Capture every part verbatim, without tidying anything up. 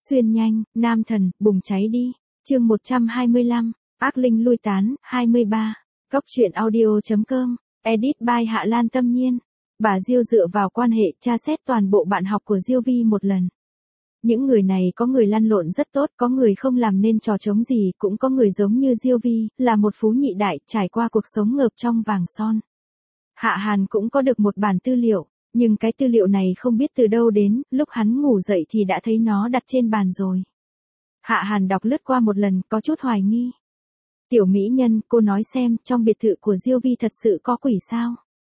Xuyên nhanh, nam thần, bùng cháy đi. Chương một trăm hai mươi lăm, ác linh lui tán, hai mươi ba. Cốc truyện audio.com, edit by Hạ Lan Tâm Nhiên. Bà Diêu dựa vào quan hệ tra xét toàn bộ bạn học của Diêu Vi một lần. Những người này có người lăn lộn rất tốt, có người không làm nên trò trống gì, cũng có người giống như Diêu Vi, là một phú nhị đại, trải qua cuộc sống ngợp trong vàng son. Hạ Hàn cũng có được một bản tư liệu, nhưng cái tư liệu này không biết từ đâu đến, lúc hắn ngủ dậy thì đã thấy nó đặt trên bàn rồi. Hạ Hàn đọc lướt qua một lần, có chút hoài nghi. Tiểu mỹ nhân, cô nói xem, trong biệt thự của Diêu Vi thật sự có quỷ sao?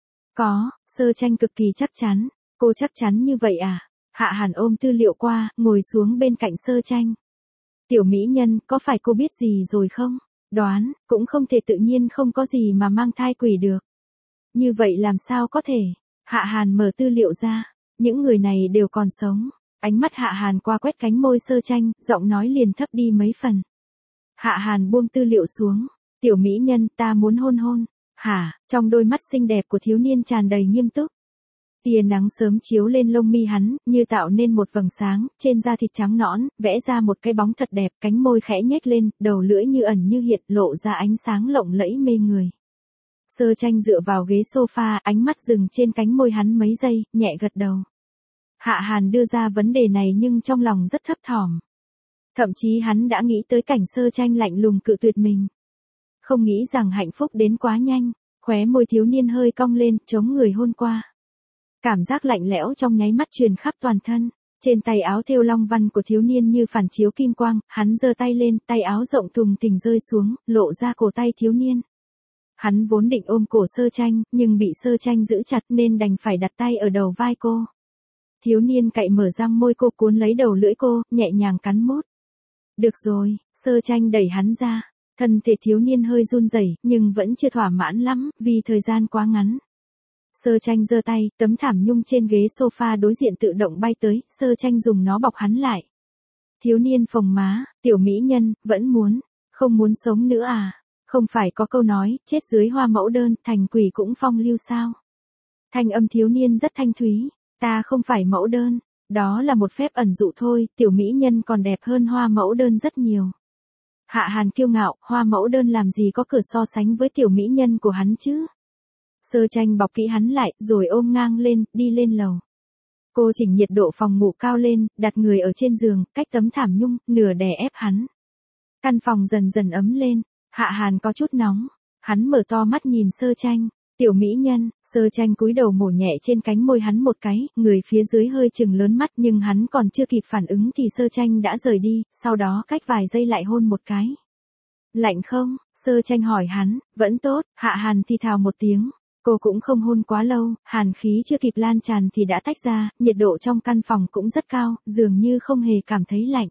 Có, Sơ Tranh cực kỳ chắc chắn. Cô chắc chắn như vậy à? Hạ Hàn ôm tư liệu qua, ngồi xuống bên cạnh Sơ Tranh. Tiểu mỹ nhân, có phải cô biết gì rồi không? Đoán, cũng không thể tự nhiên không có gì mà mang thai quỷ được. Như vậy làm sao có thể? Hạ Hàn mở tư liệu ra. Những người này đều còn sống. Ánh mắt Hạ Hàn qua quét cánh môi Sơ Tranh, giọng nói liền thấp đi mấy phần. Hạ Hàn buông tư liệu xuống. Tiểu mỹ nhân, ta muốn hôn hôn. Hả? Trong đôi mắt xinh đẹp của thiếu niên tràn đầy nghiêm túc. Tia nắng sớm chiếu lên lông mi hắn, như tạo nên một vầng sáng, trên da thịt trắng nõn, vẽ ra một cái bóng thật đẹp, cánh môi khẽ nhếch lên, đầu lưỡi như ẩn như hiện, lộ ra ánh sáng lộng lẫy mê người. Sơ Tranh dựa vào ghế sofa, ánh mắt dừng trên cánh môi hắn mấy giây, nhẹ gật đầu. Hạ Hàn đưa ra vấn đề này nhưng trong lòng rất thấp thỏm. Thậm chí hắn đã nghĩ tới cảnh Sơ Tranh lạnh lùng cự tuyệt mình. Không nghĩ rằng hạnh phúc đến quá nhanh, khóe môi thiếu niên hơi cong lên, chống người hôn qua. Cảm giác lạnh lẽo trong nháy mắt truyền khắp toàn thân. Trên tay áo thêu long văn của thiếu niên như phản chiếu kim quang, hắn giơ tay lên, tay áo rộng thùng thình rơi xuống, lộ ra cổ tay thiếu niên. Hắn vốn định ôm cổ Sơ Tranh, nhưng bị Sơ Tranh giữ chặt nên đành phải đặt tay ở đầu vai cô. Thiếu niên cậy mở răng môi cô, cuốn lấy đầu lưỡi cô, nhẹ nhàng cắn mút. Được rồi, Sơ Tranh đẩy hắn ra. Thân thể thiếu niên hơi run rẩy, nhưng vẫn chưa thỏa mãn lắm, vì thời gian quá ngắn. Sơ Tranh giơ tay, tấm thảm nhung trên ghế sofa đối diện tự động bay tới, Sơ Tranh dùng nó bọc hắn lại. Thiếu niên phồng má, tiểu mỹ nhân, vẫn muốn, không muốn sống nữa à? Không phải có câu nói, chết dưới hoa mẫu đơn, thành quỷ cũng phong lưu sao? Thanh âm thiếu niên rất thanh thúy, ta không phải mẫu đơn, đó là một phép ẩn dụ thôi, tiểu mỹ nhân còn đẹp hơn hoa mẫu đơn rất nhiều. Hạ Hàn kiêu ngạo, hoa mẫu đơn làm gì có cửa so sánh với tiểu mỹ nhân của hắn chứ? Sơ Tranh bọc kỹ hắn lại, rồi ôm ngang lên, đi lên lầu. Cô chỉnh nhiệt độ phòng ngủ cao lên, đặt người ở trên giường, cách tấm thảm nhung, nửa đè ép hắn. Căn phòng dần dần ấm lên, Hạ Hàn có chút nóng. Hắn mở to mắt nhìn Sơ Tranh. Tiểu mỹ nhân, Sơ Tranh cúi đầu mổ nhẹ trên cánh môi hắn một cái, người phía dưới hơi chừng lớn mắt nhưng hắn còn chưa kịp phản ứng thì Sơ Tranh đã rời đi, sau đó cách vài giây lại hôn một cái. Lạnh không? Sơ Tranh hỏi hắn. Vẫn tốt, Hạ Hàn thì thào một tiếng. Cô cũng không hôn quá lâu, hàn khí chưa kịp lan tràn thì đã tách ra, nhiệt độ trong căn phòng cũng rất cao, dường như không hề cảm thấy lạnh.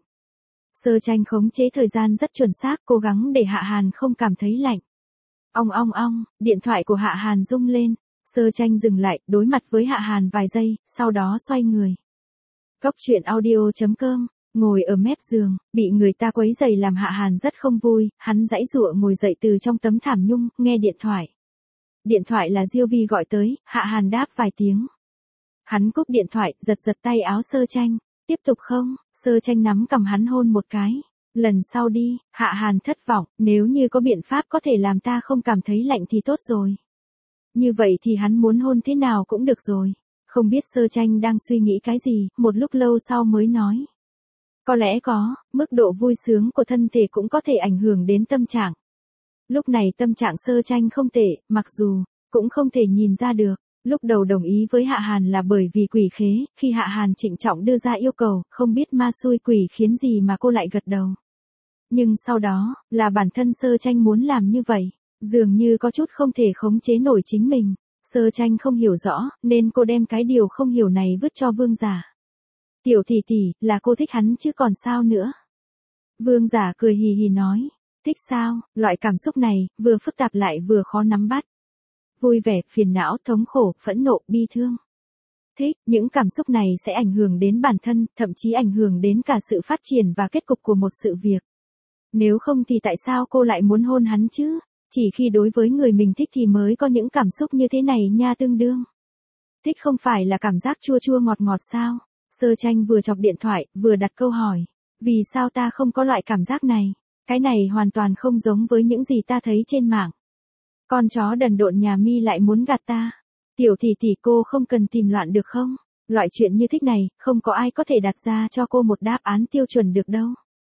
Sơ Tranh khống chế thời gian rất chuẩn xác, cố gắng để Hạ Hàn không cảm thấy lạnh. Ong ong ong, điện thoại của Hạ Hàn rung lên. Sơ Tranh dừng lại, đối mặt với Hạ Hàn vài giây, sau đó xoay người. Cốc truyện audio.com, ngồi ở mép giường, bị người ta quấy rầy làm Hạ Hàn rất không vui, hắn giãy giụa ngồi dậy từ trong tấm thảm nhung, nghe điện thoại. Điện thoại là Diêu Vi gọi tới, Hạ Hàn đáp vài tiếng. Hắn cúp điện thoại, giật giật tay áo Sơ Tranh. Tiếp tục không? Sơ Tranh nắm cầm hắn hôn một cái. Lần sau đi. Hạ Hàn thất vọng, nếu như có biện pháp có thể làm ta không cảm thấy lạnh thì tốt rồi. Như vậy thì hắn muốn hôn thế nào cũng được rồi. Không biết Sơ Tranh đang suy nghĩ cái gì, một lúc lâu sau mới nói. Có lẽ có, mức độ vui sướng của thân thể cũng có thể ảnh hưởng đến tâm trạng. Lúc này tâm trạng Sơ Tranh không tệ, mặc dù, cũng không thể nhìn ra được. Lúc đầu đồng ý với Hạ Hàn là bởi vì quỷ khế, khi Hạ Hàn trịnh trọng đưa ra yêu cầu, không biết ma xui quỷ khiến gì mà cô lại gật đầu. Nhưng sau đó, là bản thân Sơ Tranh muốn làm như vậy, dường như có chút không thể khống chế nổi chính mình. Sơ Tranh không hiểu rõ, nên cô đem cái điều không hiểu này vứt cho Vương Giả. Tiểu tỷ tỷ, là cô thích hắn chứ còn sao nữa. Vương Giả cười hì hì nói. Thích sao? Loại cảm xúc này, vừa phức tạp lại vừa khó nắm bắt. Vui vẻ, phiền não, thống khổ, phẫn nộ, bi thương. Thích, những cảm xúc này sẽ ảnh hưởng đến bản thân, thậm chí ảnh hưởng đến cả sự phát triển và kết cục của một sự việc. Nếu không thì tại sao cô lại muốn hôn hắn chứ? Chỉ khi đối với người mình thích thì mới có những cảm xúc như thế này nha tương đương. Thích không phải là cảm giác chua chua ngọt ngọt sao? Sơ Tranh vừa chọc điện thoại, vừa đặt câu hỏi. Vì sao ta không có loại cảm giác này? Cái này hoàn toàn không giống với những gì ta thấy trên mạng. Con chó đần độn nhà mi lại muốn gạt ta. Tiểu tỷ tỷ cô không cần tìm loạn được không? Loại chuyện như thích này, không có ai có thể đặt ra cho cô một đáp án tiêu chuẩn được đâu.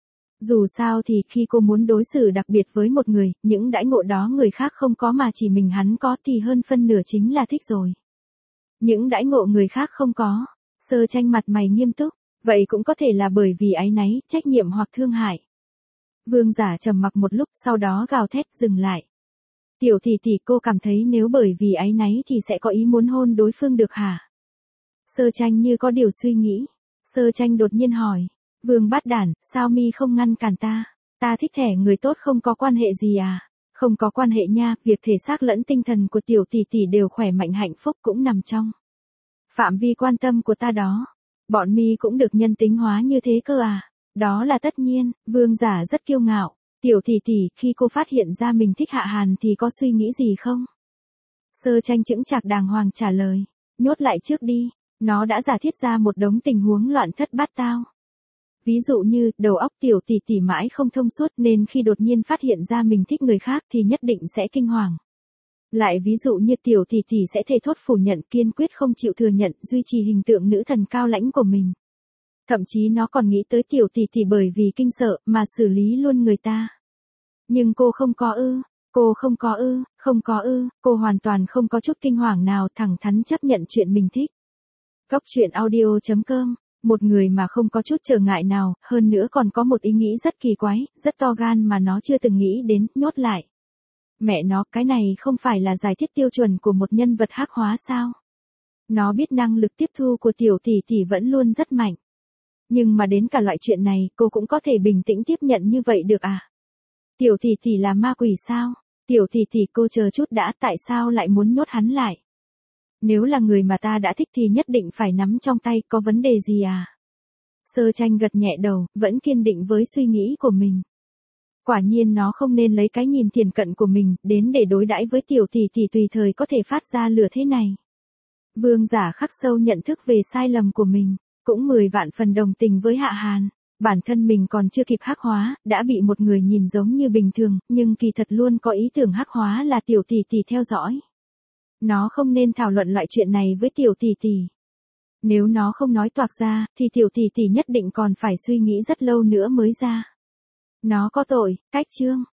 Dù sao thì khi cô muốn đối xử đặc biệt với một người, những đãi ngộ đó người khác không có mà chỉ mình hắn có thì hơn phân nửa chính là thích rồi. Những đãi ngộ người khác không có. Sơ Tranh mặt mày nghiêm túc, vậy cũng có thể là bởi vì áy náy, trách nhiệm hoặc thương hại. Vương Giả trầm mặc một lúc, sau đó gào thét dừng lại. Tiểu tỷ tỷ cô cảm thấy nếu bởi vì áy náy thì sẽ có ý muốn hôn đối phương được hả? Sơ Tranh như có điều suy nghĩ. Sơ Tranh đột nhiên hỏi. Vương Bát Đản, sao mi không ngăn cản ta? Ta thích thẻ người tốt không có quan hệ gì à? Không có quan hệ nha, việc thể xác lẫn tinh thần của tiểu tỷ tỷ đều khỏe mạnh hạnh phúc cũng nằm trong phạm vi quan tâm của ta đó. Bọn mi cũng được nhân tính hóa như thế cơ à? Đó là tất nhiên. Vương Giả rất kiêu ngạo. Tiểu tỷ tỷ, khi cô phát hiện ra mình thích Hạ Hàn thì có suy nghĩ gì không? Sơ Tranh chững chạc đàng hoàng trả lời. Nhốt lại trước đi. Nó đã giả thiết ra một đống tình huống loạn thất bát tao. Ví dụ như, đầu óc tiểu tỷ tỷ mãi không thông suốt nên khi đột nhiên phát hiện ra mình thích người khác thì nhất định sẽ kinh hoàng. Lại ví dụ như tiểu tỷ tỷ sẽ thề thốt phủ nhận, kiên quyết không chịu thừa nhận, duy trì hình tượng nữ thần cao lãnh của mình. Thậm chí nó còn nghĩ tới tiểu tỷ tỷ bởi vì kinh sợ mà xử lý luôn người ta. Nhưng cô không có ư, cô không có ư, không có ư, cô hoàn toàn không có chút kinh hoàng nào, thẳng thắn chấp nhận chuyện mình thích. Góc truyện audio chấm com. Một người mà không có chút trở ngại nào, hơn nữa còn có một ý nghĩ rất kỳ quái, rất to gan mà nó chưa từng nghĩ đến, nhốt lại. Mẹ nó, cái này không phải là giải thích tiêu chuẩn của một nhân vật hắc hóa sao? Nó biết năng lực tiếp thu của tiểu tỷ tỷ vẫn luôn rất mạnh. Nhưng mà đến cả loại chuyện này, cô cũng có thể bình tĩnh tiếp nhận như vậy được à? Tiểu tỷ tỷ là ma quỷ sao? Tiểu tỷ tỷ cô chờ chút đã, tại sao lại muốn nhốt hắn lại? Nếu là người mà ta đã thích thì nhất định phải nắm trong tay, có vấn đề gì à? Sơ Tranh gật nhẹ đầu, vẫn kiên định với suy nghĩ của mình. Quả nhiên nó không nên lấy cái nhìn thiển cận của mình, đến để đối đãi với tiểu tỷ tỷ tùy thời có thể phát ra lửa thế này. Vương Giả khắc sâu nhận thức về sai lầm của mình, cũng mười vạn phần đồng tình với Hạ Hàn. Bản thân mình còn chưa kịp hắc hóa, đã bị một người nhìn giống như bình thường, nhưng kỳ thật luôn có ý tưởng hắc hóa là tiểu tỷ tỷ theo dõi. Nó không nên thảo luận loại chuyện này với tiểu tỷ tỷ. Nếu nó không nói toạc ra, thì tiểu tỷ tỷ nhất định còn phải suy nghĩ rất lâu nữa mới ra. Nó có tội, cách chương.